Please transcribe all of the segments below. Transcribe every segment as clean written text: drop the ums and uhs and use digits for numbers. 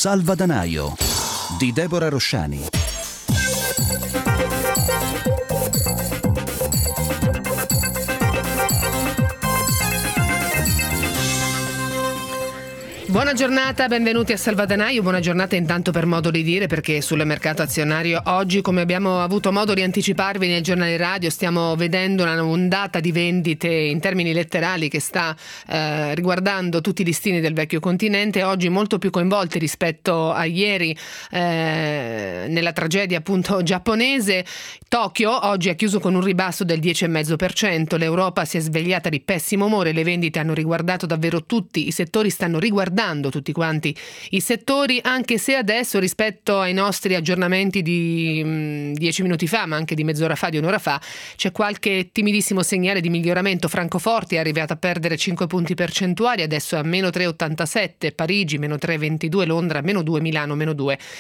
Salvadanaio di Deborah Rosciani. Buona giornata, benvenuti a Salvadanaio. Buona giornata intanto per modo di dire, perché sul mercato azionario oggi, come abbiamo avuto modo di anticiparvi nel giornale radio, stiamo vedendo una ondata di vendite in termini letterali che sta riguardando tutti i listini del vecchio continente, oggi molto più coinvolti rispetto a ieri nella tragedia appunto giapponese. Tokyo oggi ha chiuso con un ribasso del 10,5%, l'Europa si è svegliata di pessimo umore, le vendite hanno riguardato davvero tutti i settori, stanno riguardando tutti quanti i settori, anche se adesso rispetto ai nostri aggiornamenti di 10 minuti fa, ma anche di mezz'ora fa, di un'ora fa, c'è qualche timidissimo segnale di miglioramento. Francoforte è arrivato a perdere 5 punti percentuali, adesso è a meno 3,87, Parigi meno 3,22, Londra meno 2, Milano meno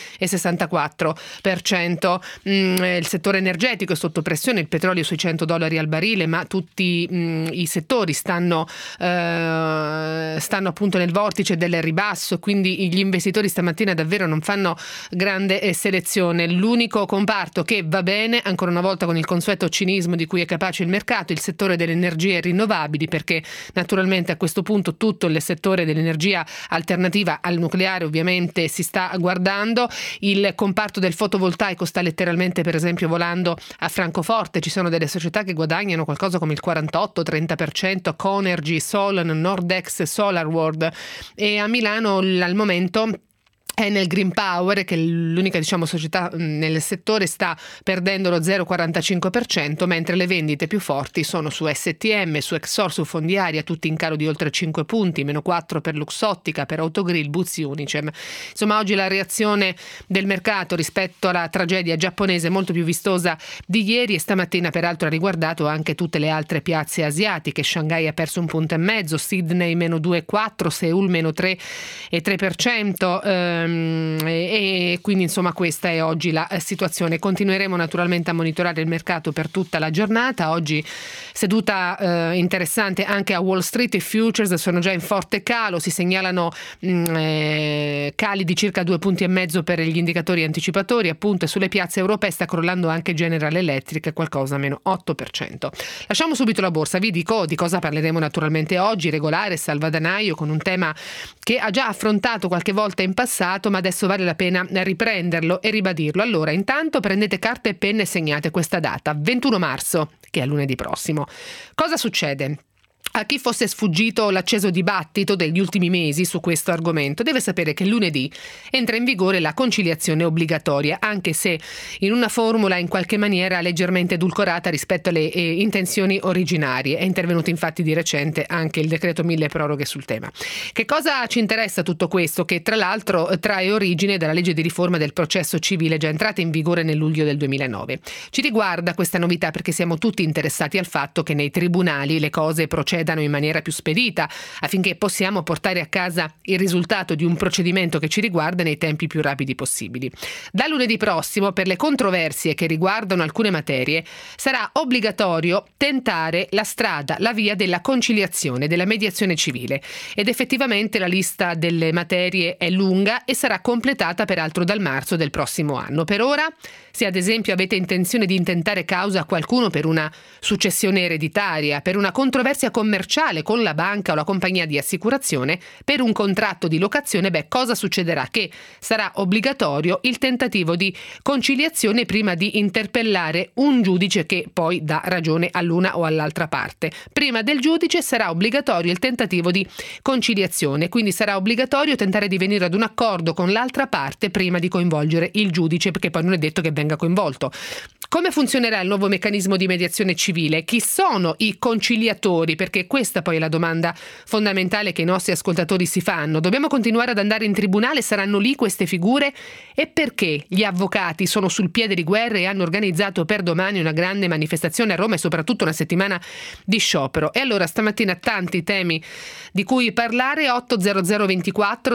2,64%. Il settore energetico è sotto pressione, il petrolio sui $100 al barile, ma tutti i settori stanno appunto nel vortice del ribasso, quindi gli investitori stamattina davvero non fanno grande selezione. L'unico comparto che va bene, ancora una volta con il consueto cinismo di cui è capace il mercato, il settore delle energie rinnovabili, perché naturalmente a questo punto tutto il settore dell'energia alternativa al nucleare ovviamente si sta guardando. Il comparto del fotovoltaico sta letteralmente, per esempio, volando a Francoforte, ci sono delle società che guadagnano qualcosa come il 48-30%, Conergy, Solan, Nordex, SolarWorld, e a Milano al momento Enel Green Power, che è l'unica società nel settore, sta perdendo lo 0,45%, mentre le vendite più forti sono su STM, su Exor, su Fondiaria, tutti in calo di oltre 5 punti, meno 4 per Luxottica, per Autogrill, Buzzi, Unicem. Insomma, oggi la reazione del mercato rispetto alla tragedia giapponese è molto più vistosa di ieri, e stamattina peraltro ha riguardato anche tutte le altre piazze asiatiche. Shanghai ha perso 1,5 punti, Sydney meno 2,4%, Seoul meno 3,3%, e quindi insomma questa è oggi la situazione. Continueremo naturalmente a monitorare il mercato per tutta la giornata. Oggi seduta interessante anche a Wall Street, i futures sono già in forte calo, si segnalano cali di circa 2,5 punti per gli indicatori anticipatori, appunto, e sulle piazze europee sta crollando anche General Electric, qualcosa meno 8%. Lasciamo subito la borsa, vi dico di cosa parleremo naturalmente oggi, regolare Salvadanaio, con un tema che ha già affrontato qualche volta in passato, ma adesso vale la pena riprenderlo e ribadirlo. Allora, intanto prendete carta e penna e segnate questa data, 21 marzo, che è lunedì prossimo. Cosa succede? A chi fosse sfuggito l'acceso dibattito degli ultimi mesi su questo argomento deve sapere che lunedì entra in vigore la conciliazione obbligatoria, anche se in una formula in qualche maniera leggermente edulcorata rispetto alle intenzioni originarie. È intervenuto infatti di recente anche il decreto mille proroghe sul tema. Che cosa ci interessa tutto questo? Che tra l'altro trae origine dalla legge di riforma del processo civile già entrata in vigore nel luglio del 2009. Ci riguarda questa novità perché siamo tutti interessati al fatto che nei tribunali le cose procedano in maniera più spedita, affinché possiamo portare a casa il risultato di un procedimento che ci riguarda nei tempi più rapidi possibili. Da lunedì prossimo, per le controversie che riguardano alcune materie, sarà obbligatorio tentare la via della conciliazione, della mediazione civile, ed effettivamente la lista delle materie è lunga e sarà completata peraltro dal marzo del prossimo anno. Per ora, se ad esempio avete intenzione di intentare causa a qualcuno per una successione ereditaria, per una controversia commerciale con la banca o la compagnia di assicurazione, per un contratto di locazione, cosa succederà? Che sarà obbligatorio il tentativo di conciliazione prima di interpellare un giudice che poi dà ragione all'una o all'altra parte. Prima del giudice sarà obbligatorio il tentativo di conciliazione, quindi sarà obbligatorio tentare di venire ad un accordo con l'altra parte prima di coinvolgere il giudice, perché poi non è detto che venga coinvolto. Come funzionerà il nuovo meccanismo di mediazione civile? Chi sono i conciliatori? Perché questa poi è la domanda fondamentale che i nostri ascoltatori si fanno. Dobbiamo continuare ad andare in tribunale? Saranno lì queste figure? E perché gli avvocati sono sul piede di guerra e hanno organizzato per domani una grande manifestazione a Roma e soprattutto una settimana di sciopero? E allora stamattina tanti temi di cui parlare. 800 24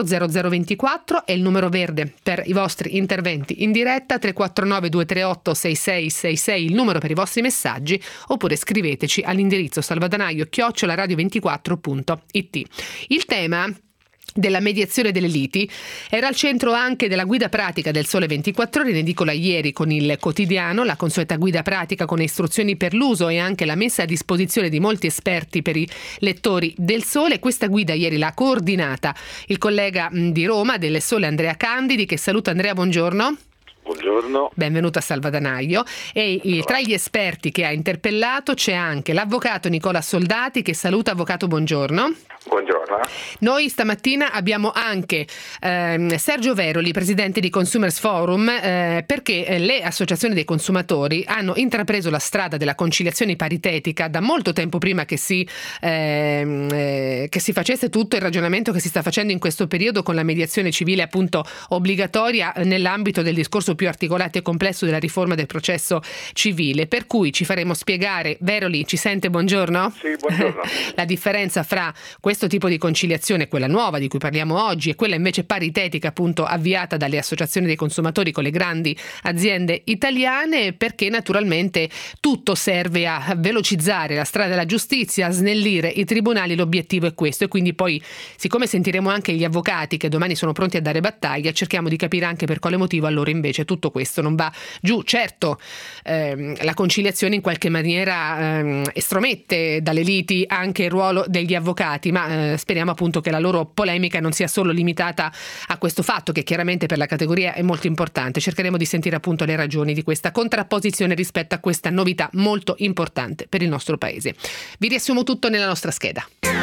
0024 è il numero verde per i vostri interventi in diretta, 349 238 6666 il numero per i vostri messaggi, oppure scriveteci all'indirizzo salvadanaio@radio24.it. Il tema della mediazione delle liti era al centro anche della guida pratica del Sole 24 Ore, in edicola ieri con il quotidiano, la consueta guida pratica con istruzioni per l'uso e anche la messa a disposizione di molti esperti per i lettori del Sole. Questa guida ieri l'ha coordinata il collega di Roma del Sole Andrea Candidi, che saluta. Andrea, buongiorno. Buongiorno. Benvenuto a Salvadanaio. E tra gli esperti che ha interpellato c'è anche l'avvocato Nicola Soldati, che saluta. Avvocato, buongiorno. Buongiorno. Noi stamattina abbiamo anche Sergio Veroli, presidente di Consumers Forum, perché le associazioni dei consumatori hanno intrapreso la strada della conciliazione paritetica da molto tempo prima che si facesse tutto il ragionamento che si sta facendo in questo periodo con la mediazione civile appunto obbligatoria nell'ambito del discorso più articolato e complesso della riforma del processo civile, per cui ci faremo spiegare. Veroli, ci sente? Buongiorno. Sì, buongiorno. La differenza fra questo tipo di conciliazione, quella nuova di cui parliamo oggi, e quella invece paritetica appunto avviata dalle associazioni dei consumatori con le grandi aziende italiane, perché naturalmente tutto serve a velocizzare la strada della giustizia, a snellire i tribunali. L'obiettivo è questo, e quindi poi, siccome sentiremo anche gli avvocati che domani sono pronti a dare battaglia, cerchiamo di capire anche per quale motivo allora invece tutto questo non va giù. Certo, la conciliazione in qualche maniera estromette dalle liti anche il ruolo degli avvocati, ma speriamo appunto che la loro polemica non sia solo limitata a questo fatto, che chiaramente per la categoria è molto importante. Cercheremo di sentire appunto le ragioni di questa contrapposizione rispetto a questa novità molto importante per il nostro paese. Vi riassumo tutto nella nostra scheda.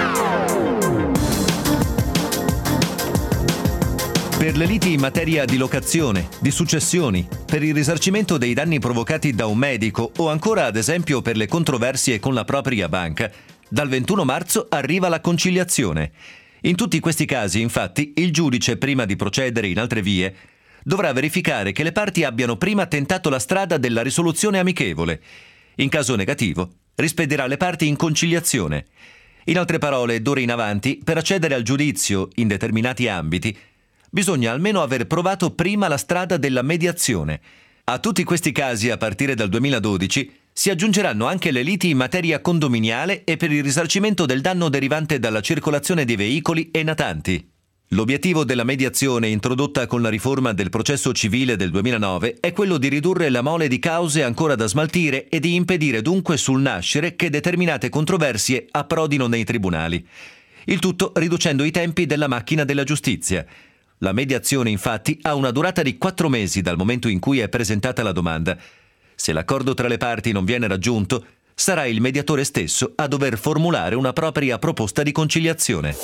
Per le liti in materia di locazione, di successioni, per il risarcimento dei danni provocati da un medico o ancora ad esempio per le controversie con la propria banca, dal 21 marzo arriva la conciliazione. In tutti questi casi, infatti, il giudice, prima di procedere in altre vie, dovrà verificare che le parti abbiano prima tentato la strada della risoluzione amichevole. In caso negativo, rispedirà le parti in conciliazione. In altre parole, d'ora in avanti, per accedere al giudizio in determinati ambiti, bisogna almeno aver provato prima la strada della mediazione. A tutti questi casi, a partire dal 2012, si aggiungeranno anche le liti in materia condominiale e per il risarcimento del danno derivante dalla circolazione di veicoli e natanti. L'obiettivo della mediazione, introdotta con la riforma del processo civile del 2009, è quello di ridurre la mole di cause ancora da smaltire e di impedire dunque sul nascere che determinate controversie approdino nei tribunali. Il tutto riducendo i tempi della macchina della giustizia. La mediazione, infatti, ha una durata di 4 mesi dal momento in cui è presentata la domanda. Se l'accordo tra le parti non viene raggiunto, sarà il mediatore stesso a dover formulare una propria proposta di conciliazione.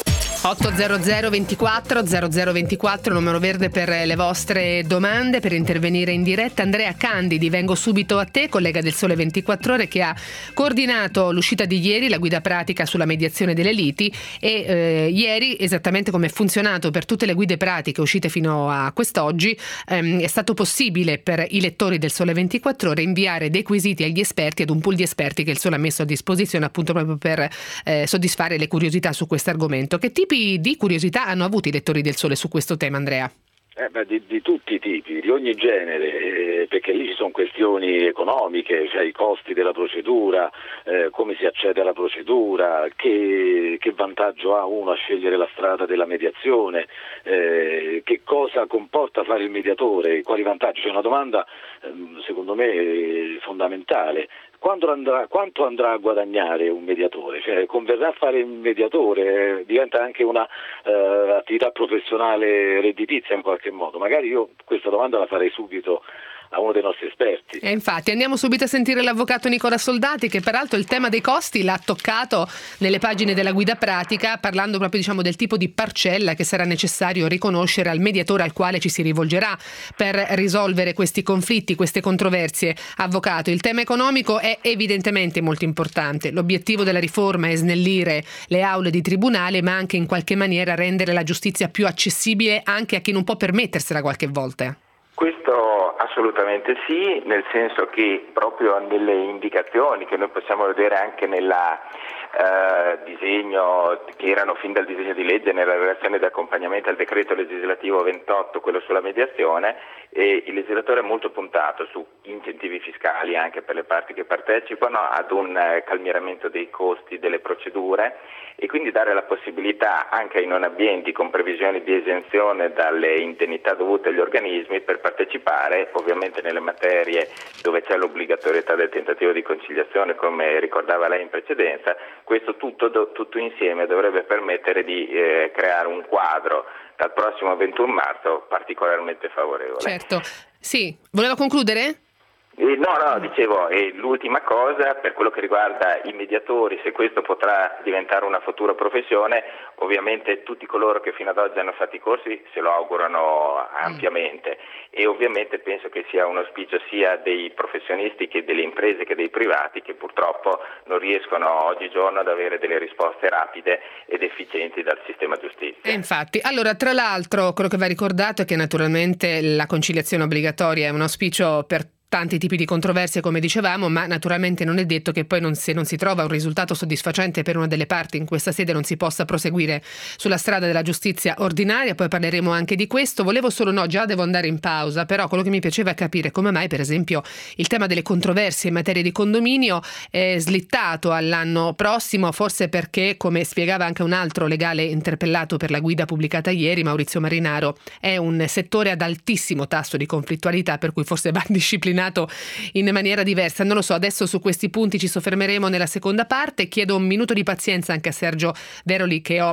800 24 0024, numero verde per le vostre domande, per intervenire in diretta. Andrea Candidi, vengo subito a te, collega del Sole 24 Ore, che ha coordinato l'uscita di ieri, la guida pratica sulla mediazione delle liti, e ieri, esattamente come è funzionato per tutte le guide pratiche uscite fino a quest'oggi, è stato possibile per i lettori del Sole 24 Ore inviare dei quesiti agli esperti, ad un pool di esperti che il Sole ha messo a disposizione appunto proprio per soddisfare le curiosità su questo argomento. Che tipi di curiosità hanno avuto i lettori del Sole su questo tema, Andrea? Di tutti i tipi, di ogni genere, perché lì ci sono questioni economiche, cioè i costi della procedura, come si accede alla procedura, che vantaggio ha uno a scegliere la strada della mediazione, che cosa comporta fare il mediatore, quali vantaggi. C'è una domanda secondo me fondamentale. Quanto andrà a guadagnare un mediatore? Cioè, converrà fare il mediatore? Diventa anche una attività professionale redditizia in qualche modo. Magari io questa domanda la farei subito a uno dei nostri esperti. E infatti andiamo subito a sentire l'avvocato Nicola Soldati, che peraltro il tema dei costi l'ha toccato nelle pagine della guida pratica, parlando proprio del tipo di parcella che sarà necessario riconoscere al mediatore al quale ci si rivolgerà per risolvere questi conflitti, queste controversie. Avvocato, il tema economico è evidentemente molto importante. L'obiettivo della riforma è snellire le aule di tribunale, ma anche in qualche maniera rendere la giustizia più accessibile anche a chi non può permettersela qualche volta. Questo assolutamente sì, nel senso che proprio nelle indicazioni che noi possiamo vedere anche nella disegno, che erano fin dal disegno di legge nella relazione di accompagnamento al decreto legislativo 28, quello sulla mediazione, e il legislatore è molto puntato su incentivi fiscali anche per le parti che partecipano, ad un calmieramento dei costi delle procedure, e quindi dare la possibilità anche ai non abbienti con previsioni di esenzione dalle indennità dovute agli organismi per partecipare, ovviamente nelle materie dove c'è l'obbligatorietà del tentativo di conciliazione, come ricordava lei in precedenza. Questo tutto insieme dovrebbe permettere di creare un quadro dal prossimo 21 marzo particolarmente favorevole. Certo, sì. Voleva concludere? No, dicevo, l'ultima cosa per quello che riguarda i mediatori, se questo potrà diventare una futura professione, ovviamente tutti coloro che fino ad oggi hanno fatto i corsi se lo augurano ampiamente, e ovviamente penso che sia un auspicio sia dei professionisti che delle imprese che dei privati, che purtroppo non riescono oggigiorno ad avere delle risposte rapide ed efficienti dal sistema giustizia. Infatti, allora, tra l'altro, quello che va ricordato è che naturalmente la conciliazione obbligatoria è un auspicio per tanti tipi di controversie, come dicevamo, ma naturalmente non è detto che poi se non si trova un risultato soddisfacente per una delle parti in questa sede non si possa proseguire sulla strada della giustizia ordinaria. Poi parleremo anche di questo. Volevo solo, già devo andare in pausa, però quello che mi piaceva è capire come mai, per esempio, il tema delle controversie in materia di condominio è slittato all'anno prossimo, forse perché, come spiegava anche un altro legale interpellato per la guida pubblicata ieri, Maurizio Marinaro, è un settore ad altissimo tasso di conflittualità, per cui forse va disciplinato in maniera diversa. Non lo so, adesso su questi punti ci soffermeremo nella seconda parte. Chiedo un minuto di pazienza anche a Sergio Veroli, che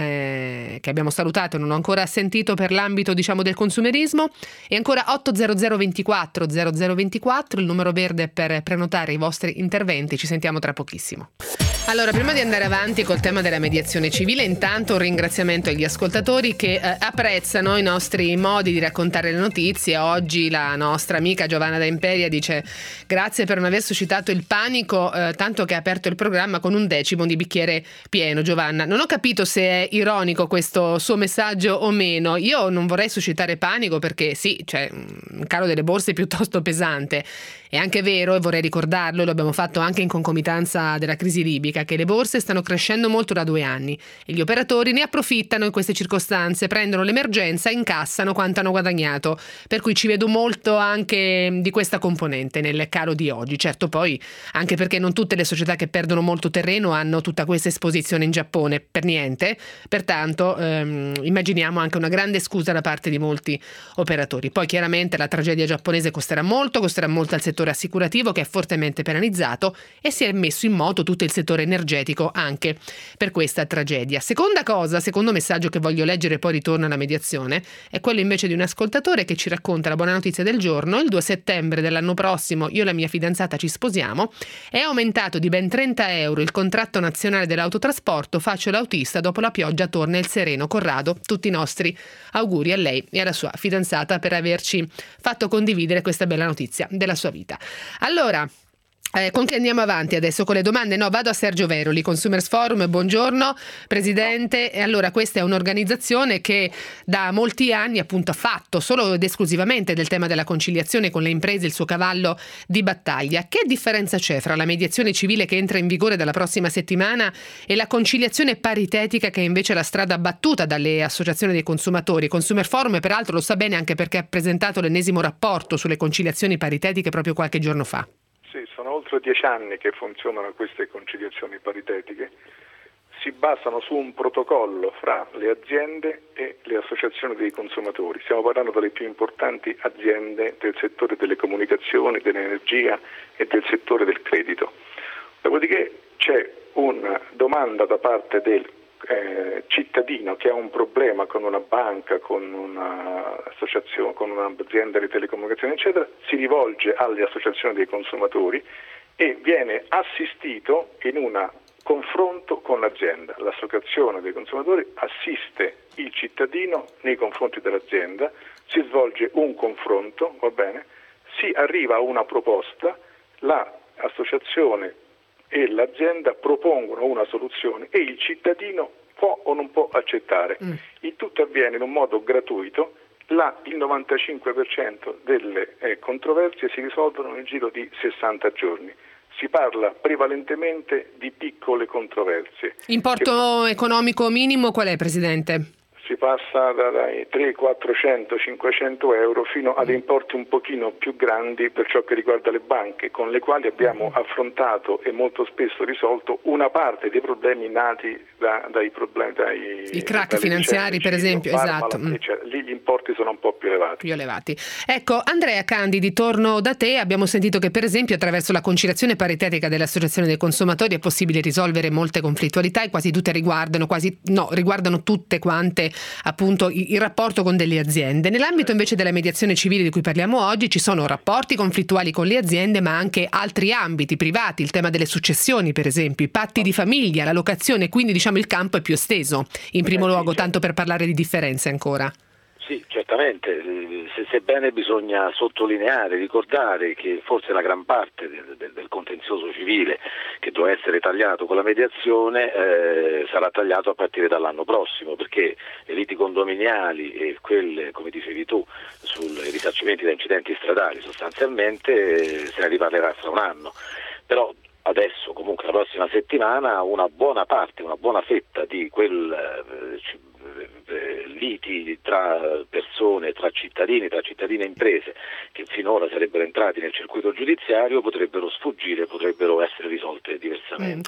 abbiamo salutato e non ho ancora sentito, per l'ambito, del consumerismo. E ancora 800 24 0024, il numero verde per prenotare i vostri interventi. Ci sentiamo tra pochissimo. Allora, prima di andare avanti col tema della mediazione civile, intanto un ringraziamento agli ascoltatori che apprezzano i nostri modi di raccontare le notizie. Oggi la nostra amica Giovanna da Imperia dice: grazie per non aver suscitato il panico, tanto che ha aperto il programma con 1/10 di bicchiere pieno. Giovanna, non ho capito se è ironico questo suo messaggio o meno. Io non vorrei suscitare panico, perché sì, c'è un calo delle borse piuttosto pesante. È anche vero, e vorrei ricordarlo, lo abbiamo fatto anche in concomitanza della crisi libica, che le borse stanno crescendo molto da 2 anni e gli operatori ne approfittano in queste circostanze, prendono l'emergenza e incassano quanto hanno guadagnato, per cui ci vedo molto anche di questa componente nel calo di oggi. Certo, poi anche perché non tutte le società che perdono molto terreno hanno tutta questa esposizione in Giappone, per niente, pertanto immaginiamo anche una grande scusa da parte di molti operatori. Poi chiaramente la tragedia giapponese costerà molto al settore assicurativo, che è fortemente penalizzato, e si è messo in moto tutto il settore energetico anche per questa tragedia. Secondo messaggio che voglio leggere, poi ritorno alla mediazione, è quello invece di un ascoltatore che ci racconta la buona notizia del giorno. Il 2 settembre dell'anno prossimo io e la mia fidanzata ci sposiamo, è aumentato di ben 30 euro il contratto nazionale dell'autotrasporto, faccio l'autista, dopo la pioggia torna il sereno. Corrado, tutti i nostri auguri a lei e alla sua fidanzata per averci fatto condividere questa bella notizia della sua vita. Allora, con chi andiamo avanti adesso con le domande? Vado a Sergio Veroli, Consumers Forum. Buongiorno Presidente. E allora, questa è un'organizzazione che da molti anni appunto ha fatto solo ed esclusivamente del tema della conciliazione con le imprese il suo cavallo di battaglia. Che differenza c'è fra la mediazione civile, che entra in vigore dalla prossima settimana, e la conciliazione paritetica, che è invece la strada battuta dalle associazioni dei consumatori? Consumer Forum peraltro lo sa bene, anche perché ha presentato l'ennesimo rapporto sulle conciliazioni paritetiche proprio qualche giorno fa. Sì, sono oltre 10 anni che funzionano queste conciliazioni paritetiche. Si basano su un protocollo fra le aziende e le associazioni dei consumatori. Stiamo parlando delle più importanti aziende del settore delle comunicazioni, dell'energia e del settore del credito. Dopodiché c'è una domanda da parte del cittadino che ha un problema con una banca, con un'associazione, con un'azienda di telecomunicazioni, eccetera, si rivolge alle associazioni dei consumatori e viene assistito in un confronto con l'azienda. L'associazione dei consumatori assiste il cittadino nei confronti dell'azienda, si svolge un confronto, va bene, si arriva a una proposta, l'associazione e l'azienda propongono una soluzione e il cittadino può o non può accettare. Il tutto avviene in un modo gratuito. Il 95% delle controversie si risolvono nel giro di 60 giorni. si parla prevalentemente di piccole controversie. Importo economico minimo qual è, Presidente? Si passa dai 300, 400, 500 euro fino ad importi un pochino più grandi per ciò che riguarda le banche, con le quali abbiamo affrontato e molto spesso risolto una parte dei problemi nati dai problemi, i crack finanziari, per esempio, esatto. Lì gli importi sono un po' più elevati. Ecco, Andrea Candidi, torno da te. Abbiamo sentito che, per esempio, attraverso la conciliazione paritetica dell'Associazione dei Consumatori è possibile risolvere molte conflittualità e quasi tutte riguardano tutte quante appunto il rapporto con delle aziende. Nell'ambito invece della mediazione civile di cui parliamo oggi ci sono rapporti conflittuali con le aziende, ma anche altri ambiti privati, il tema delle successioni per esempio, i patti di famiglia, la locazione, quindi diciamo il campo è più esteso in primo luogo, tanto per parlare di differenze ancora. Sì, certamente, sebbene bisogna sottolineare, ricordare che forse la gran parte del contenzioso civile che dovrà essere tagliato con la mediazione sarà tagliato a partire dall'anno prossimo, perché le liti condominiali e quelle, come dicevi tu, sui risarcimenti da incidenti stradali sostanzialmente se ne riparlerà fra un anno. Però adesso, comunque la prossima settimana, una buona parte, una buona fetta di quel liti tra persone, tra cittadini e imprese che finora sarebbero entrati nel circuito giudiziario potrebbero sfuggire, potrebbero essere risolte diversamente.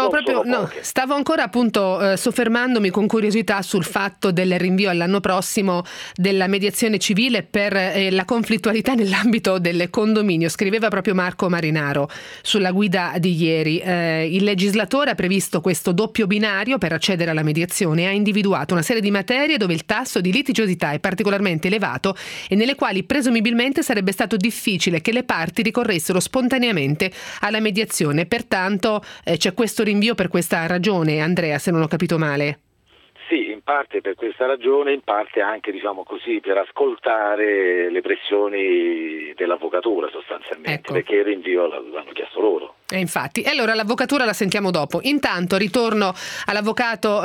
Stavo ancora appunto soffermandomi con curiosità sul fatto del rinvio all'anno prossimo della mediazione civile per la conflittualità nell'ambito del condominio. Scriveva proprio Marco Marinaro sulla guida di ieri. Il legislatore ha previsto questo doppio binario per accedere alla mediazione e ha individuato una serie di materie dove il tasso di litigiosità è particolarmente elevato e nelle quali presumibilmente sarebbe stato difficile che le parti ricorressero spontaneamente alla mediazione. Pertanto c'è questo rinvio per questa ragione, Andrea, se non ho capito male. Sì, in parte per questa ragione, in parte anche, diciamo così, per ascoltare le pressioni dell'avvocatura sostanzialmente, ecco. Perché il rinvio l'hanno chiesto loro. E infatti, e allora l'avvocatura la sentiamo dopo. Intanto ritorno all'avvocato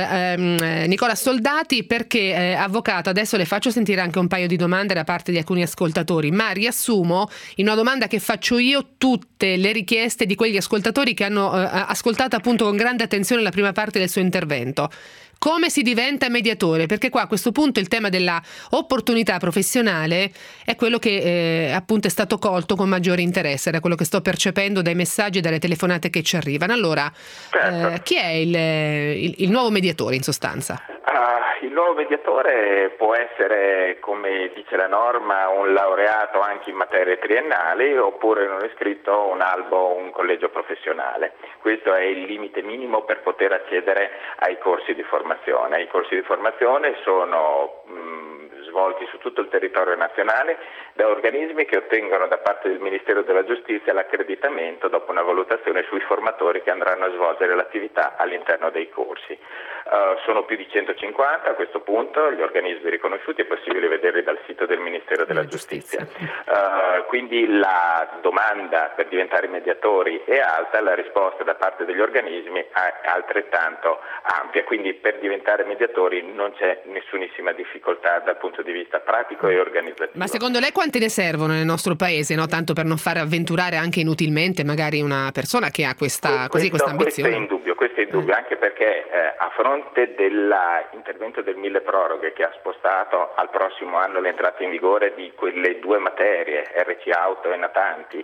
Nicola Soldati, perché avvocato, adesso le faccio sentire anche un paio di domande da parte di alcuni ascoltatori, ma riassumo in una domanda che faccio io tutte le richieste di quegli ascoltatori che hanno ascoltato appunto con grande attenzione la prima parte del suo intervento. Come si diventa mediatore? Perché qua a questo punto il tema della opportunità professionale è quello che appunto è stato colto con maggiore interesse, da quello che sto percependo dai messaggi e dalle telefonate che ci arrivano. Allora, chi è il nuovo mediatore in sostanza? Il nuovo mediatore può essere, come dice la norma, un laureato anche in materie triennali oppure non iscritto un albo o un collegio professionale. Questo è il limite minimo per poter accedere ai corsi di formazione. I corsi di formazione sono svolti su tutto il territorio nazionale da organismi che ottengono da parte del Ministero della Giustizia l'accreditamento dopo una valutazione sui formatori che andranno a svolgere l'attività all'interno dei corsi. Sono più di 150 a questo punto gli organismi riconosciuti, è possibile vederli dal sito del Ministero della Giustizia. Quindi la domanda per diventare mediatori è alta, la risposta da parte degli organismi è altrettanto ampia, quindi per diventare mediatori non c'è nessunissima difficoltà dal punto di vista pratico e organizzativo. Ma secondo lei quante ne servono nel nostro paese, no? Tanto per non far avventurare anche inutilmente magari una persona che ha questa ambizione? Questo è indubbio, anche perché a fronte dell'intervento del mille proroghe che ha spostato al prossimo anno l'entrata in vigore di quelle due materie, RC Auto e Natanti,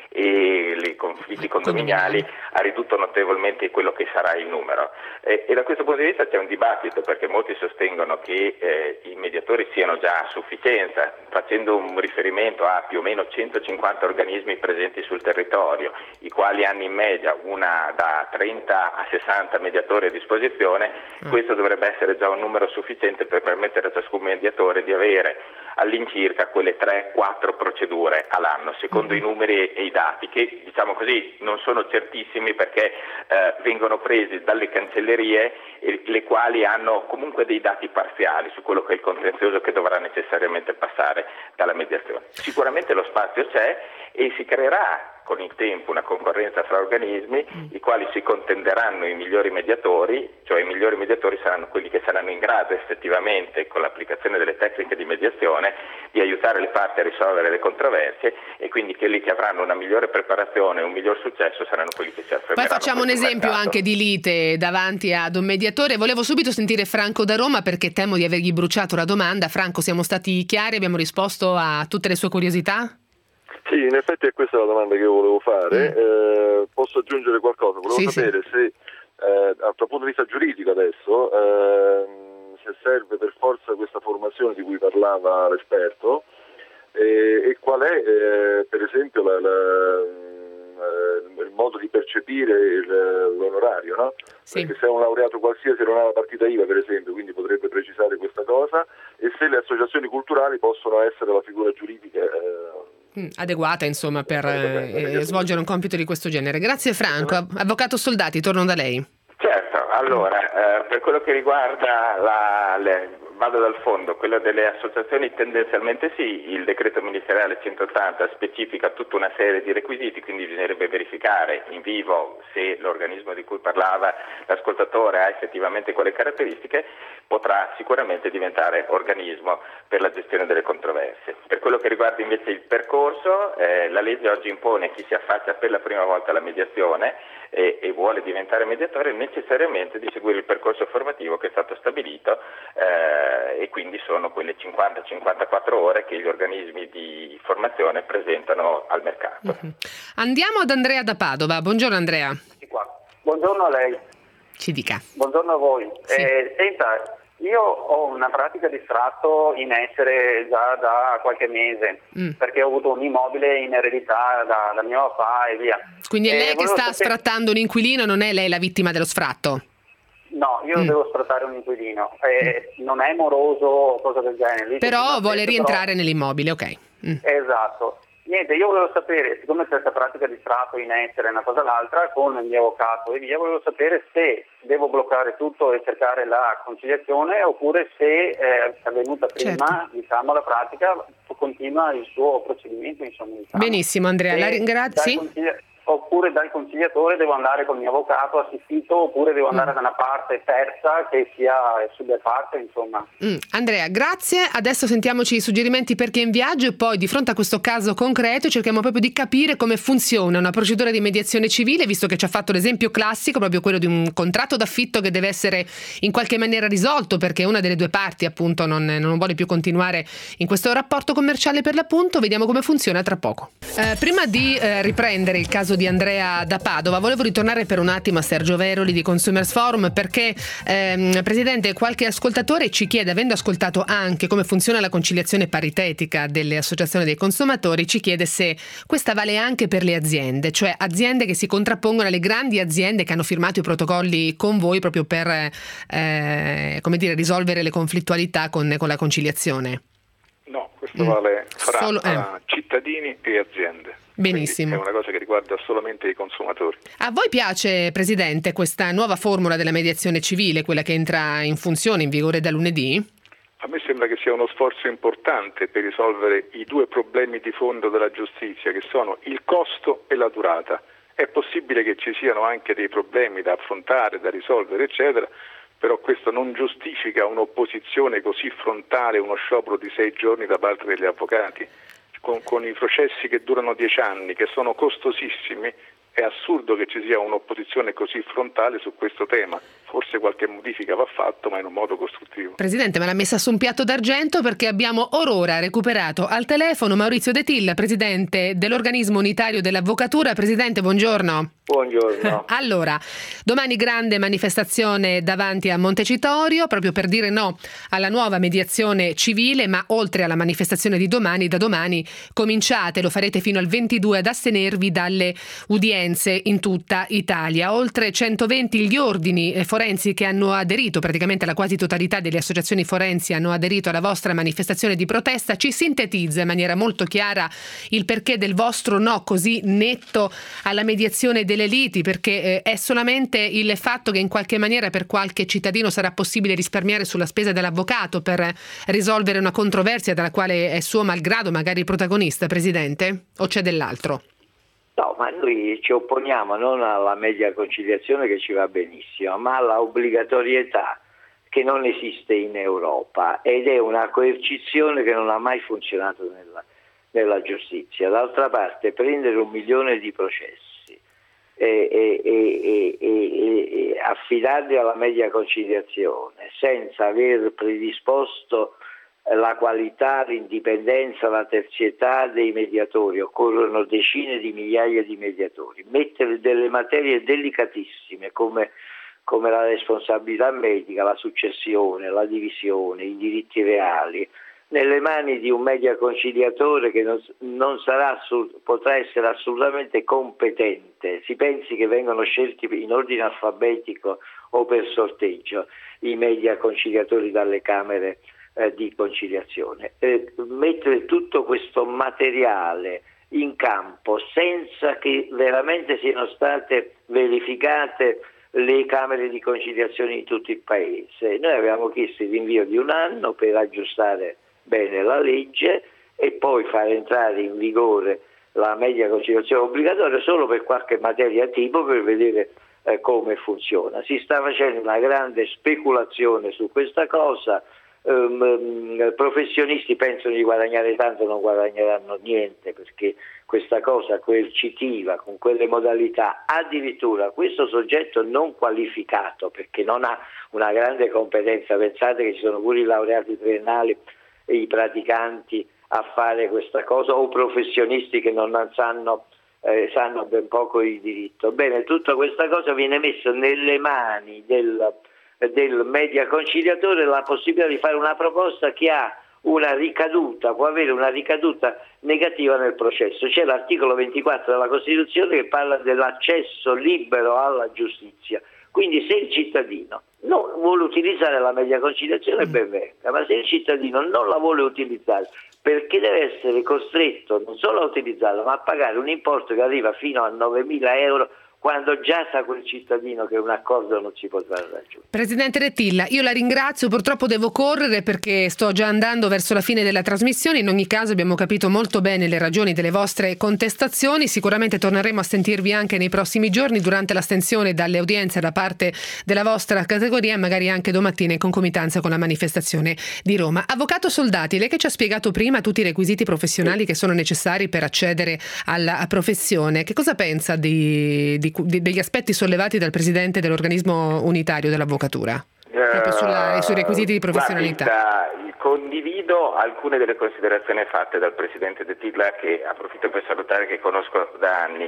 e i conflitti condominiali, ha ridotto notevolmente quello che sarà il numero e da questo punto di vista c'è un dibattito, perché molti sostengono che i mediatori siano già a sufficienza, facendo un riferimento a più o meno 150 organismi presenti sul territorio, i quali hanno in media una da 30 a 60 mediatori a disposizione. Questo dovrebbe essere già un numero sufficiente per permettere a ciascun mediatore di avere all'incirca quelle 3-4 procedure all'anno, secondo i numeri e i dati che, diciamo così, non sono certissimi, perché vengono presi dalle cancellerie, le quali hanno comunque dei dati parziali su quello che è il contenzioso che dovrà necessariamente passare dalla mediazione. Sicuramente lo spazio c'è e si creerà con il tempo una concorrenza fra organismi, i quali si contenderanno i migliori mediatori, cioè i migliori mediatori saranno quelli che saranno in grado effettivamente, con l'applicazione delle tecniche di mediazione, di aiutare le parti a risolvere le controversie, e quindi quelli che avranno una migliore preparazione e un miglior successo saranno quelli che si affermeranno. Poi facciamo un esempio anche di lite davanti ad un mediatore. Volevo subito sentire Franco da Roma, perché temo di avergli bruciato la domanda. Franco, siamo stati chiari? Abbiamo risposto a tutte le sue curiosità? Sì, in effetti è questa la domanda che io volevo fare. Posso aggiungere qualcosa? Volevo sapere se dal punto di vista giuridico adesso se serve per forza questa formazione di cui parlava l'esperto, e qual è per esempio il modo di percepire l'onorario, no? Sì. Perché se è un laureato qualsiasi non ha la partita IVA, per esempio, quindi potrebbe precisare questa cosa, e se le associazioni culturali possono essere la figura giuridica adeguata, insomma, per svolgere un compito di questo genere. Grazie Franco. Avvocato Soldati, torno da lei. Certo, allora, per quello che riguarda vado dal fondo, quello delle associazioni tendenzialmente sì, il decreto ministeriale 180 specifica tutta una serie di requisiti, quindi bisognerebbe verificare in vivo se l'organismo di cui parlava l'ascoltatore ha effettivamente quelle caratteristiche, potrà sicuramente diventare organismo per la gestione delle controversie. Per quello che riguarda invece il percorso, la legge oggi impone a chi si affaccia per la prima volta alla mediazione e vuole diventare mediatore necessariamente di seguire il percorso formativo che è stato stabilito, e quindi sono quelle 50-54 ore che gli organismi di formazione presentano al mercato. Andiamo ad Andrea da Padova. Buongiorno Andrea. Buongiorno a lei. Ci dica. Buongiorno a voi. Sì. Senta, io ho una pratica di sfratto in essere già da qualche mese, perché ho avuto un immobile in eredità da mio papà e via. Quindi è lei che sta sfrattando un inquilino, non è lei la vittima dello sfratto? No, io devo sfrattare un inquilino, non è moroso o cosa del genere. Però vuole rientrare nell'immobile, ok. Esatto. Niente, io volevo sapere, siccome questa pratica di sfratto in essere una cosa o l'altra, con il mio avvocato e via, volevo sapere se devo bloccare tutto e cercare la conciliazione, oppure se è avvenuta prima, diciamo, la pratica, continua il suo procedimento, insomma. Diciamo. Benissimo Andrea, la ringrazio. Oppure dal conciliatore devo andare con il mio avvocato assistito, oppure devo andare da una parte terza che sia subparte, insomma. Andrea, grazie. Adesso sentiamoci i suggerimenti per chi è in viaggio, e poi di fronte a questo caso concreto cerchiamo proprio di capire come funziona una procedura di mediazione civile, visto che ci ha fatto l'esempio classico, proprio quello di un contratto d'affitto che deve essere in qualche maniera risolto perché una delle due parti appunto non vuole più continuare in questo rapporto commerciale per l'appunto. Vediamo come funziona tra poco. Prima di riprendere il caso di Andrea da Padova, volevo ritornare per un attimo a Sergio Veroli di Consumers Forum, perché Presidente, qualche ascoltatore ci chiede, avendo ascoltato anche come funziona la conciliazione paritetica delle associazioni dei consumatori, ci chiede se questa vale anche per le aziende, cioè aziende che si contrappongono alle grandi aziende che hanno firmato i protocolli con voi proprio per come dire, risolvere le conflittualità con la conciliazione. No, questo vale fra cittadini e aziende. Benissimo. Quindi è una cosa che riguarda solamente i consumatori. A voi piace, Presidente, questa nuova formula della mediazione civile, quella che entra in funzione, in vigore da lunedì? A me sembra che sia uno sforzo importante per risolvere i due problemi di fondo della giustizia, che sono il costo e la durata. È possibile che ci siano anche dei problemi da affrontare, da risolvere, eccetera, però questo non giustifica un'opposizione così frontale, uno sciopero di 6 giorni da parte degli avvocati. Con i processi che durano 10 anni, che sono costosissimi, è assurdo che ci sia un'opposizione così frontale su questo tema. Forse qualche modifica va fatto, ma in un modo costruttivo. Presidente, me l'ha messa su un piatto d'argento, perché abbiamo orora recuperato al telefono Maurizio De Tilla, Presidente dell'Organismo Unitario dell'Avvocatura. Presidente, buongiorno. Buongiorno. Allora, domani grande manifestazione davanti a Montecitorio, proprio per dire no alla nuova mediazione civile, ma oltre alla manifestazione di domani, da domani cominciate, lo farete fino al 22, ad astenervi dalle udienze in tutta Italia. Oltre 120 gli ordini forensi che hanno aderito, praticamente la quasi totalità delle associazioni forensi hanno aderito alla vostra manifestazione di protesta. Ci sintetizza in maniera molto chiara il perché del vostro no così netto alla mediazione delle liti, perché è solamente il fatto che in qualche maniera per qualche cittadino sarà possibile risparmiare sulla spesa dell'avvocato per risolvere una controversia della quale è suo malgrado magari protagonista, Presidente? O c'è dell'altro? No, ma noi ci opponiamo non alla media conciliazione, che ci va benissimo, ma alla obbligatorietà che non esiste in Europa ed è una coercizione che non ha mai funzionato nella giustizia. D'altra parte, prendere 1 milione di processi e affidarli alla media conciliazione senza aver predisposto la qualità, l'indipendenza, la terzietà dei mediatori, occorrono decine di migliaia di mediatori. Mettere delle materie delicatissime come la responsabilità medica, la successione, la divisione, i diritti reali, nelle mani di un media conciliatore che non potrà essere assolutamente competente. Si pensi che vengono scelti in ordine alfabetico o per sorteggio i media conciliatori dalle camere di conciliazione. Mettere tutto questo materiale in campo senza che veramente siano state verificate le camere di conciliazione in tutto il paese. Noi avevamo chiesto il rinvio di 1 anno per aggiustare bene la legge e poi far entrare in vigore la media conciliazione obbligatoria solo per qualche materia tipo, per vedere come funziona. Si sta facendo una grande speculazione su questa cosa. Professionisti pensano di guadagnare tanto, non guadagneranno niente, perché questa cosa coercitiva con quelle modalità, addirittura questo soggetto non qualificato perché non ha una grande competenza, pensate che ci sono pure i laureati triennali e i praticanti a fare questa cosa, o professionisti che non sanno ben poco il diritto. Bene, tutta questa cosa viene messa nelle mani del media conciliatore, la possibilità di fare una proposta che ha una ricaduta, può avere una ricaduta negativa nel processo. C'è l'articolo 24 della Costituzione che parla dell'accesso libero alla giustizia. Quindi se il cittadino non vuole utilizzare la media conciliazione, ben venga, ma se il cittadino non la vuole utilizzare perché deve essere costretto non solo a utilizzarla ma a pagare un importo che arriva fino a 9.000 euro, quando già sa quel cittadino che un accordo non si potrà raggiungere. Presidente Rettilla, io la ringrazio, purtroppo devo correre perché sto già andando verso la fine della trasmissione. In ogni caso abbiamo capito molto bene le ragioni delle vostre contestazioni, sicuramente torneremo a sentirvi anche nei prossimi giorni durante l'astensione dalle udienze da parte della vostra categoria e magari anche domattina in concomitanza con la manifestazione di Roma. Avvocato Soldati, lei che ci ha spiegato prima tutti i requisiti professionali che sono necessari per accedere alla professione, che cosa pensa degli aspetti sollevati dal presidente dell'organismo unitario dell'avvocatura proprio sui requisiti di professionalità? Guarda, condivido alcune delle considerazioni fatte dal presidente Rettilla, che approfitto per salutare, che conosco da anni,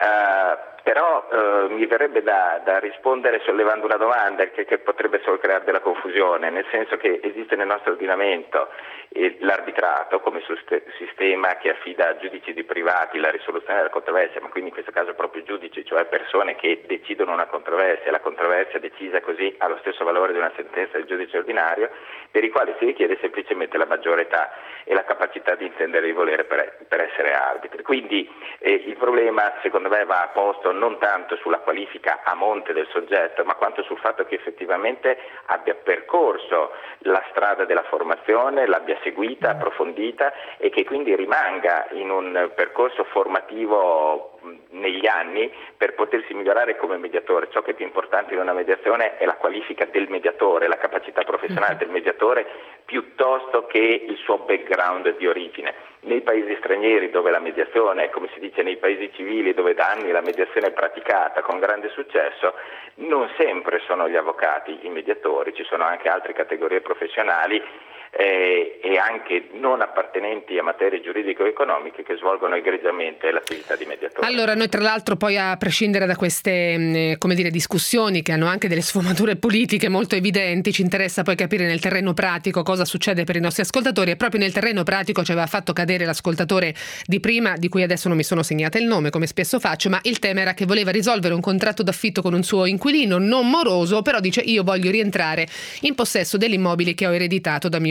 però mi verrebbe da rispondere sollevando una domanda che potrebbe solo creare della confusione, nel senso che esiste nel nostro ordinamento l'arbitrato come sistema che affida a giudici di privati la risoluzione della controversia, ma quindi in questo caso proprio giudici, cioè persone che decidono una controversia, la controversia decisa così ha lo stesso valore di una sentenza del giudice ordinario, per i quali si richiede semplicemente la maggiore età e la capacità di intendere e di volere per essere arbitri. Quindi il problema secondo me va posto non tanto sulla qualifica a monte del soggetto, ma quanto sul fatto che effettivamente abbia percorso la strada della formazione, l'abbia seguita, approfondita e che quindi rimanga in un percorso formativo negli anni per potersi migliorare come mediatore. Ciò che è più importante in una mediazione è la qualifica del mediatore, la capacità professionale del mediatore, piuttosto che il suo background di origine. Nei paesi stranieri dove la mediazione, come si dice nei paesi civili dove da anni la mediazione è praticata con grande successo, non sempre sono gli avvocati i mediatori, ci sono anche altre categorie professionali e anche non appartenenti a materie giuridico-economiche che svolgono egregiamente l'attività di mediatore. Allora, noi tra l'altro poi, a prescindere da queste discussioni che hanno anche delle sfumature politiche molto evidenti, ci interessa poi capire nel terreno pratico cosa succede per i nostri ascoltatori, e proprio nel terreno pratico ci aveva fatto cadere l'ascoltatore di prima, di cui adesso non mi sono segnata il nome come spesso faccio, ma il tema era che voleva risolvere un contratto d'affitto con un suo inquilino non moroso, però dice: io voglio rientrare in possesso dell'immobile che ho ereditato da mio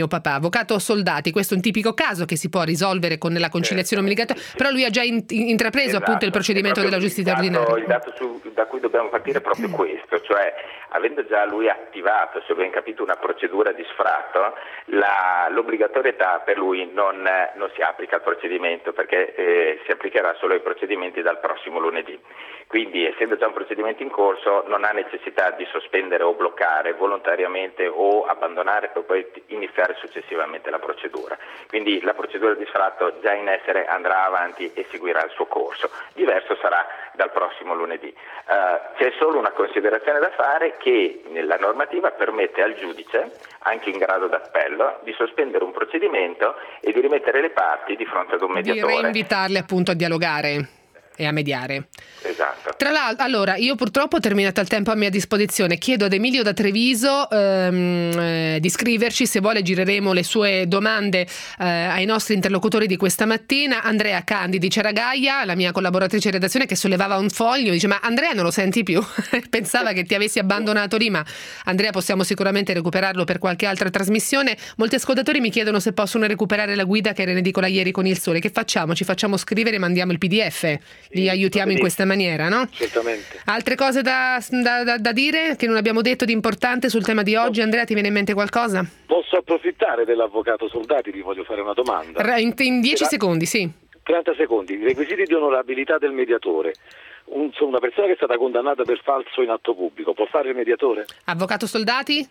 papà. Avvocato Soldati, questo è un tipico caso che si può risolvere con la conciliazione obbligatoria, però lui ha già intrapreso appunto il procedimento della giustizia ordinaria. Il dato da cui dobbiamo partire è proprio questo, cioè avendo già lui attivato, se ho ben capito, una procedura di sfratto, l'obbligatorietà per lui non si applica al procedimento, perché si applicherà solo ai procedimenti dal prossimo lunedì. Quindi, essendo già un procedimento in corso, non ha necessità di sospendere o bloccare volontariamente o abbandonare per poi iniziare successivamente la procedura. Quindi la procedura di sfratto già in essere andrà avanti e seguirà il suo corso. Diverso sarà dal prossimo lunedì. C'è solo una considerazione da fare, che la normativa permette al giudice, anche in grado d'appello, di sospendere un procedimento e di rimettere le parti di fronte ad un mediatore. Di reinvitarle appunto a dialogare e a mediare. Esatto. Tra l'altro, allora, io purtroppo ho terminato il tempo a mia disposizione. Chiedo ad Emilio da Treviso di scriverci, se vuole gireremo le sue domande ai nostri interlocutori di questa mattina. Andrea Candidi, c'era Gaia, la mia collaboratrice di redazione, che sollevava un foglio, dice: ma Andrea non lo senti più? Pensava che ti avessi abbandonato lì, ma Andrea possiamo sicuramente recuperarlo per qualche altra trasmissione. Molti ascoltatori mi chiedono se possono recuperare la guida che era in edicola ieri con Il Sole. Che facciamo? Ci facciamo scrivere e mandiamo il PDF? Li aiutiamo in questa maniera, no? Certamente. Altre cose da dire che non abbiamo detto di importante sul tema di oggi? Andrea, ti viene in mente qualcosa? Posso approfittare dell'avvocato Soldati? Gli voglio fare una domanda. In 10 secondi, sì. 30 secondi. I requisiti di onorabilità del mediatore. Una persona che è stata condannata per falso in atto pubblico può fare il mediatore? Avvocato Soldati?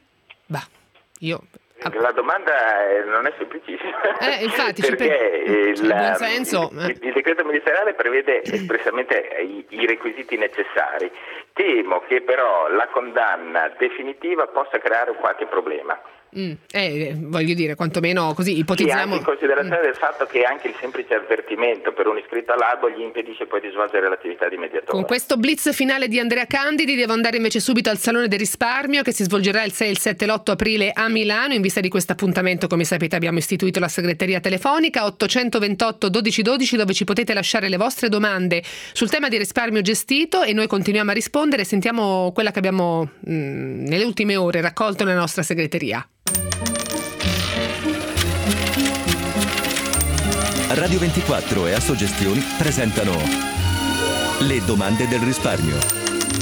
La domanda non è semplicissima, infatti, perché buon senso. Il decreto ministeriale prevede espressamente i requisiti necessari. Temo che però la condanna definitiva possa creare qualche problema. Voglio dire, quantomeno così ipotizziamo. Anche in considerazione del fatto che anche il semplice avvertimento per un iscritto all'albo gli impedisce poi di svolgere l'attività di mediatore. Con questo blitz finale di Andrea Candidi devo andare invece subito al Salone del Risparmio, che si svolgerà il 6, il 7 e l'8 aprile a Milano. In vista di questo appuntamento, come sapete, abbiamo istituito la segreteria telefonica 828 1212, dove ci potete lasciare le vostre domande sul tema di risparmio gestito e noi continuiamo a rispondere. Sentiamo quella che abbiamo nelle ultime ore raccolto nella nostra segreteria. Radio 24 e Assogestioni presentano Le domande del risparmio.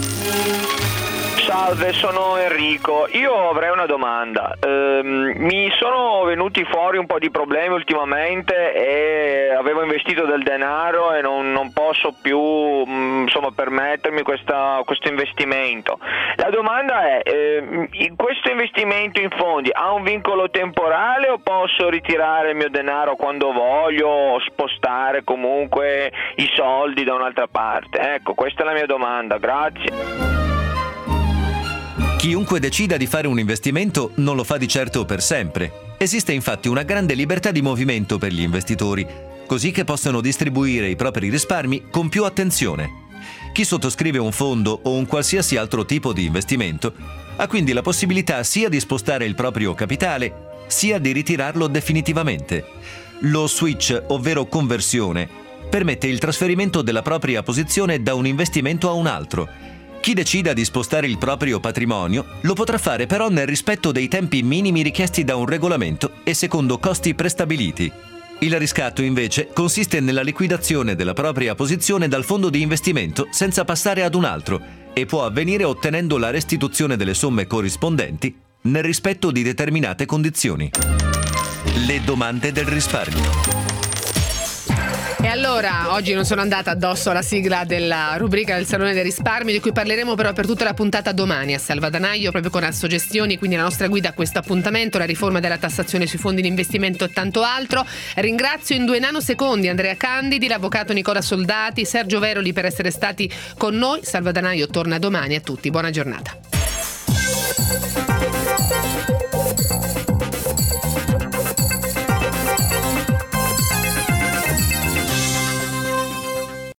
Salve, sono Enrico. Io avrei una domanda. Mi sono venuti fuori un po' di problemi ultimamente e avevo investito del denaro e non posso più permettermi questo investimento. La domanda è, questo investimento in fondi ha un vincolo temporale o posso ritirare il mio denaro quando voglio o spostare comunque i soldi da un'altra parte? Ecco, questa è la mia domanda. Grazie. Chiunque decida di fare un investimento non lo fa di certo per sempre. Esiste infatti una grande libertà di movimento per gli investitori, così che possano distribuire i propri risparmi con più attenzione. Chi sottoscrive un fondo o un qualsiasi altro tipo di investimento ha quindi la possibilità sia di spostare il proprio capitale, sia di ritirarlo definitivamente. Lo switch, ovvero conversione, permette il trasferimento della propria posizione da un investimento a un altro. Chi decida di spostare il proprio patrimonio lo potrà fare però nel rispetto dei tempi minimi richiesti da un regolamento e secondo costi prestabiliti. Il riscatto invece consiste nella liquidazione della propria posizione dal fondo di investimento senza passare ad un altro e può avvenire ottenendo la restituzione delle somme corrispondenti nel rispetto di determinate condizioni. Le domande del risparmio. E allora, oggi non sono andata addosso alla sigla della rubrica del Salone del Risparmio, di cui parleremo però per tutta la puntata domani a Salvadanaio, proprio con Assogestioni, quindi la nostra guida a questo appuntamento, la riforma della tassazione sui fondi di investimento e tanto altro. Ringrazio in 2 nanosecondi Andrea Candidi, l'avvocato Nicola Soldati, Sergio Veroli per essere stati con noi. Salvadanaio torna domani. A tutti, buona giornata.